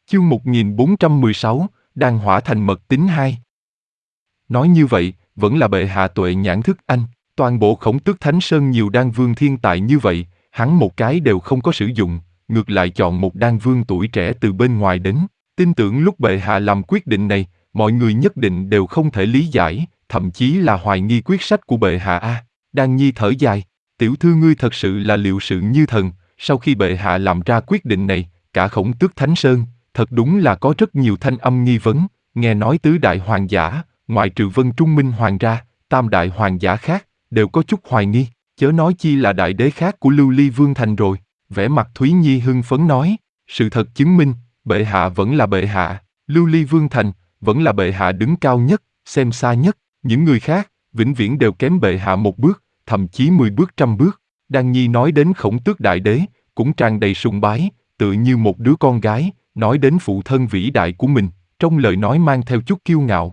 Chương 1416, Đan hỏa thành mật tín 2. Nói như vậy, vẫn là bệ hạ tuệ nhãn thức anh, toàn bộ Khổng Tước Thánh Sơn nhiều đan vương thiên tài như vậy, hắn một cái đều không có sử dụng, ngược lại chọn một đan vương tuổi trẻ từ bên ngoài đến. Tin tưởng lúc bệ hạ làm quyết định này, mọi người nhất định đều không thể lý giải, thậm chí là hoài nghi quyết sách của bệ hạ a. Đan Nhi thở dài, tiểu thư ngươi thật sự là liệu sự như thần, sau khi bệ hạ làm ra quyết định này, cả Khổng Tước Thánh Sơn, thật đúng là có rất nhiều thanh âm nghi vấn, nghe nói tứ đại hoàng giả, ngoại trừ Vân Trung Minh Hoàng ra, tam đại hoàng giả khác, đều có chút hoài nghi, chớ nói chi là đại đế khác của Lưu Ly Vương Thành rồi. Vẻ mặt Thúy Nhi hưng phấn nói, sự thật chứng minh, bệ hạ vẫn là bệ hạ, Lưu Ly Vương Thành, vẫn là bệ hạ đứng cao nhất, xem xa nhất, những người khác, vĩnh viễn đều kém bệ hạ một bước, thậm chí 10 bước 100 bước. Đan Nhi nói đến Khổng Tước Đại Đế, cũng tràn đầy sùng bái, tựa như một đứa con gái, nói đến phụ thân vĩ đại của mình, trong lời nói mang theo chút kiêu ngạo.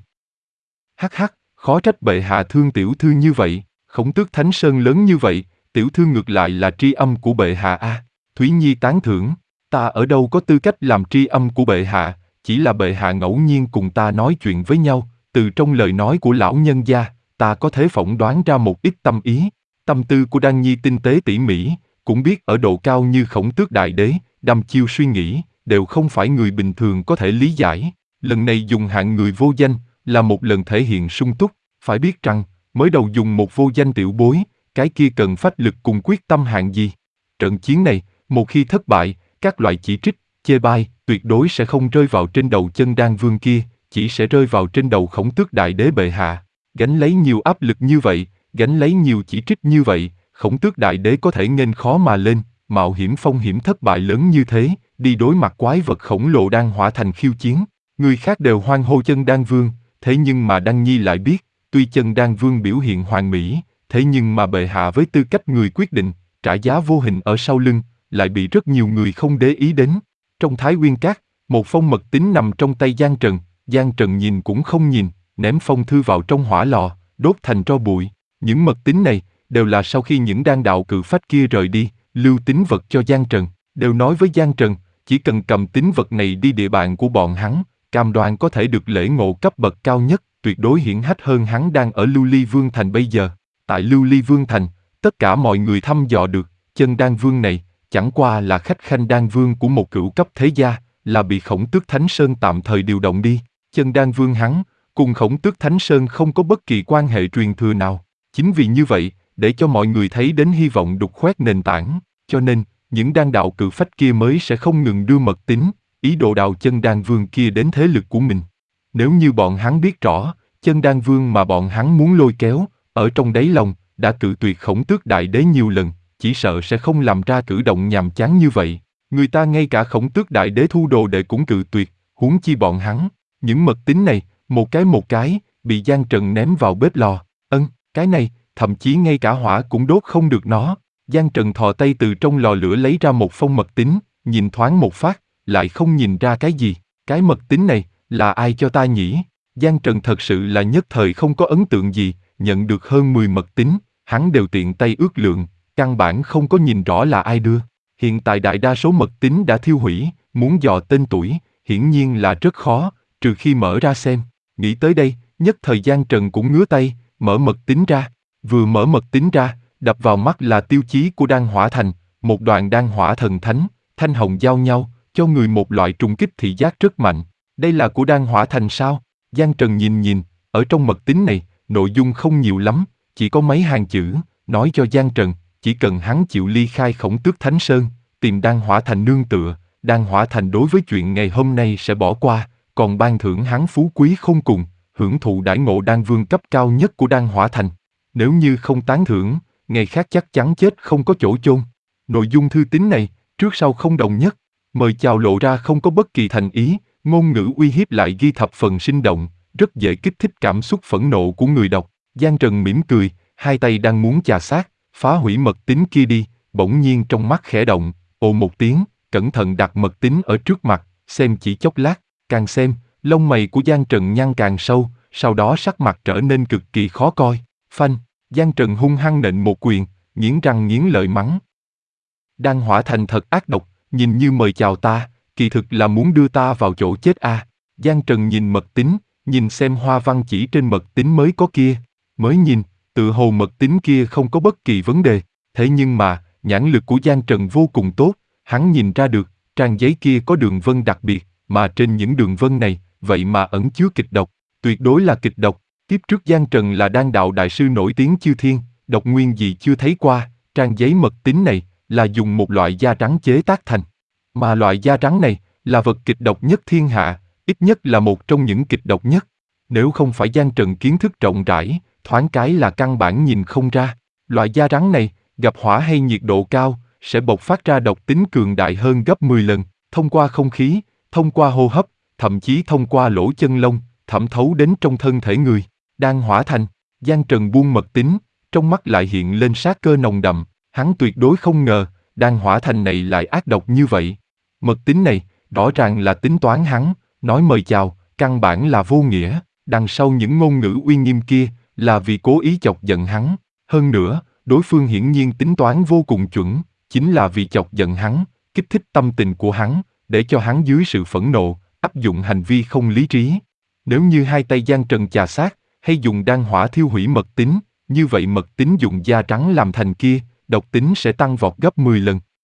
Hắc hắc, khó trách bệ hạ thương tiểu thư như vậy, Khổng Tước Thánh Sơn lớn như vậy, tiểu thư ngược lại là tri âm của bệ hạ a. Thúy Nhi tán thưởng, ta ở đâu có tư cách làm tri âm của bệ hạ, chỉ là bệ hạ ngẫu nhiên cùng ta nói chuyện với nhau, từ trong lời nói của lão nhân gia, ta có thể phỏng đoán ra một ít tâm ý. Tâm tư của Đan Nhi tinh tế tỉ mỉ, cũng biết ở độ cao như Khổng Tước Đại Đế, đăm chiêu suy nghĩ, đều không phải người bình thường có thể lý giải. Lần này dùng hạng người vô danh, là một lần thể hiện sung túc, phải biết rằng, mới đầu dùng một vô danh tiểu bối, cái kia cần phách lực cùng quyết tâm hạng gì. Trận chiến này, một khi thất bại, các loại chỉ trích, chê bai, tuyệt đối sẽ không rơi vào trên đầu chân đan vương kia, chỉ sẽ rơi vào trên đầu Khổng Tước Đại Đế bệ hạ. Gánh lấy nhiều áp lực như vậy, gánh lấy nhiều chỉ trích như vậy, Khổng Tước Đại Đế có thể nghênh khó mà lên, mạo hiểm phong hiểm thất bại lớn như thế, đi đối mặt quái vật khổng lồ Đan hỏa thành khiêu chiến. Người khác đều hoan hô chân đan vương, thế nhưng mà Đan Nhi lại biết, tuy chân đan vương biểu hiện hoàn mỹ, thế nhưng mà bệ hạ với tư cách người quyết định, trả giá vô hình ở sau lưng, lại bị rất nhiều người không để ý đến. Trong Thái Nguyên Các, một phong mật tín nằm trong tay Giang Trần, Giang Trần nhìn cũng không nhìn, ném phong thư vào trong hỏa lò, đốt thành tro bụi. Những mật tín này, đều là sau khi những đan đạo cự phách kia rời đi, lưu tín vật cho Giang Trần, đều nói với Giang Trần, chỉ cần cầm tín vật này đi địa bàn của bọn hắn, cam đoan có thể được lễ ngộ cấp bậc cao nhất, tuyệt đối hiển hách hơn hắn đang ở Lưu Ly Vương Thành bây giờ. Tại Lưu Ly Vương Thành, tất cả mọi người thăm dò được, chân đan vương này, chẳng qua là khách khanh đan vương của một cửu cấp thế gia, là bị Khổng Tước Thánh Sơn tạm thời điều động đi. Chân đan vương hắn, cùng Khổng Tước Thánh Sơn không có bất kỳ quan hệ truyền thừa nào. Chính vì như vậy, để cho mọi người thấy đến hy vọng đục khoét nền tảng, cho nên, những đan đạo cự phách kia mới sẽ không ngừng đưa mật tín, ý đồ đào chân đan vương kia đến thế lực của mình. Nếu như bọn hắn biết rõ, chân đan vương mà bọn hắn muốn lôi kéo, ở trong đáy lòng, đã cự tuyệt Khổng Tước Đại Đế nhiều lần, chỉ sợ sẽ không làm ra cử động nhàm chán như vậy. Người ta ngay cả Khổng Tước Đại Đế thu đồ đệ cũng cự tuyệt, huống chi bọn hắn. Những mật tín này, một cái, bị Giang Trần ném vào bếp lò. Cái này, thậm chí ngay cả hỏa cũng đốt không được nó. Giang Trần thò tay từ trong lò lửa lấy ra một phong mật tín, nhìn thoáng một phát, lại không nhìn ra cái gì. Cái mật tín này, là ai cho ta nhỉ? Giang Trần thật sự là nhất thời không có ấn tượng gì, nhận được hơn 10 mật tín, hắn đều tiện tay ước lượng, căn bản không có nhìn rõ là ai đưa. Hiện tại đại đa số mật tín đã thiêu hủy, muốn dò tên tuổi, hiển nhiên là rất khó, trừ khi mở ra xem. Nghĩ tới đây, nhất thời Giang Trần cũng ngứa tay, mở mật tín ra. Vừa mở mật tín ra, đập vào mắt là tiêu chí của đan hỏa thành, một đoàn đan hỏa thần thánh, thanh hồng giao nhau, cho người một loại trùng kích thị giác rất mạnh. Đây là của đan hỏa thành sao? Giang Trần nhìn, ở trong mật tín này, nội dung không nhiều lắm, chỉ có mấy hàng chữ, nói cho Giang Trần, chỉ cần hắn chịu ly khai Khổng Tước Thánh Sơn, tìm đan hỏa thành nương tựa, đan hỏa thành đối với chuyện ngày hôm nay sẽ bỏ qua, còn ban thưởng hắn phú quý không cùng, hưởng thụ đãi ngộ đan vương cấp cao nhất của đan hỏa thành. Nếu như không tán thưởng, ngày khác chắc chắn chết không có chỗ chôn. Nội dung thư tín này, trước sau không đồng nhất, mời chào lộ ra không có bất kỳ thành ý, ngôn ngữ uy hiếp lại ghi thập phần sinh động, rất dễ kích thích cảm xúc phẫn nộ của người đọc. Giang Trần mỉm cười, hai tay đang muốn chà sát, phá hủy mật tín kia đi, bỗng nhiên trong mắt khẽ động, ồ một tiếng, cẩn thận đặt mật tín ở trước mặt, xem chỉ chốc lát, càng xem, lông mày của Giang Trần nhăn càng sâu, sau đó sắc mặt trở nên cực kỳ khó coi. Phanh, Giang Trần hung hăng nện một quyền, nghiến răng nghiến lợi mắng. Đan hỏa thành thật ác độc, nhìn như mời chào ta, kỳ thực là muốn đưa ta vào chỗ chết à. Giang Trần nhìn mật tín, nhìn xem hoa văn chỉ trên mật tín mới có kia. Mới nhìn, tự hồ mật tín kia không có bất kỳ vấn đề. Thế nhưng mà, nhãn lực của Giang Trần vô cùng tốt, hắn nhìn ra được, trang giấy kia có đường vân đặc biệt, mà trên những đường vân này, vậy mà ẩn chứa kịch độc, tuyệt đối là kịch độc. Tiếp trước Giang Trần là đan đạo đại sư nổi tiếng chư thiên, độc nguyên gì chưa thấy qua, trang giấy mật tín này là dùng một loại da rắn chế tác thành. Mà loại da rắn này là vật kịch độc nhất thiên hạ, ít nhất là một trong những kịch độc nhất. Nếu không phải Giang Trần kiến thức rộng rãi, thoáng cái là căn bản nhìn không ra. Loại da rắn này, gặp hỏa hay nhiệt độ cao, sẽ bộc phát ra độc tính cường đại hơn gấp 10 lần, thông qua không khí, thông qua hô hấp, thậm chí thông qua lỗ chân lông, thẩm thấu đến trong thân thể người. Đan hỏa thành, Giang Trần buông mật tín, trong mắt lại hiện lên sát cơ nồng đậm, hắn tuyệt đối không ngờ, đan hỏa thành này lại ác độc như vậy. Mật tín này, rõ ràng là tính toán hắn, nói mời chào, căn bản là vô nghĩa, đằng sau những ngôn ngữ uy nghiêm kia, là vì cố ý chọc giận hắn. Hơn nữa, đối phương hiển nhiên tính toán vô cùng chuẩn, chính là vì chọc giận hắn, kích thích tâm tình của hắn, để cho hắn dưới sự phẫn nộ, áp dụng hành vi không lý trí. Nếu như hai tay Giang Trần chà sát, hay dùng đan hỏa thiêu hủy mật tín, như vậy mật tín dùng da trắng làm thành kia, độc tính sẽ tăng vọt gấp 10 lần.